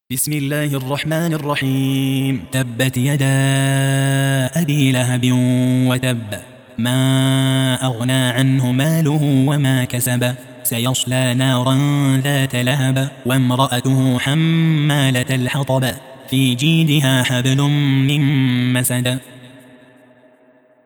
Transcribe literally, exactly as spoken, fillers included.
بسم الله الرحمن الرحيم. تبت يدا أبي لهب وتب، ما أغنى عنه ماله وما كسب، سيصلى نارا ذات لهب، وامرأته حمالة الحطب، في جيدها حبل من مسد.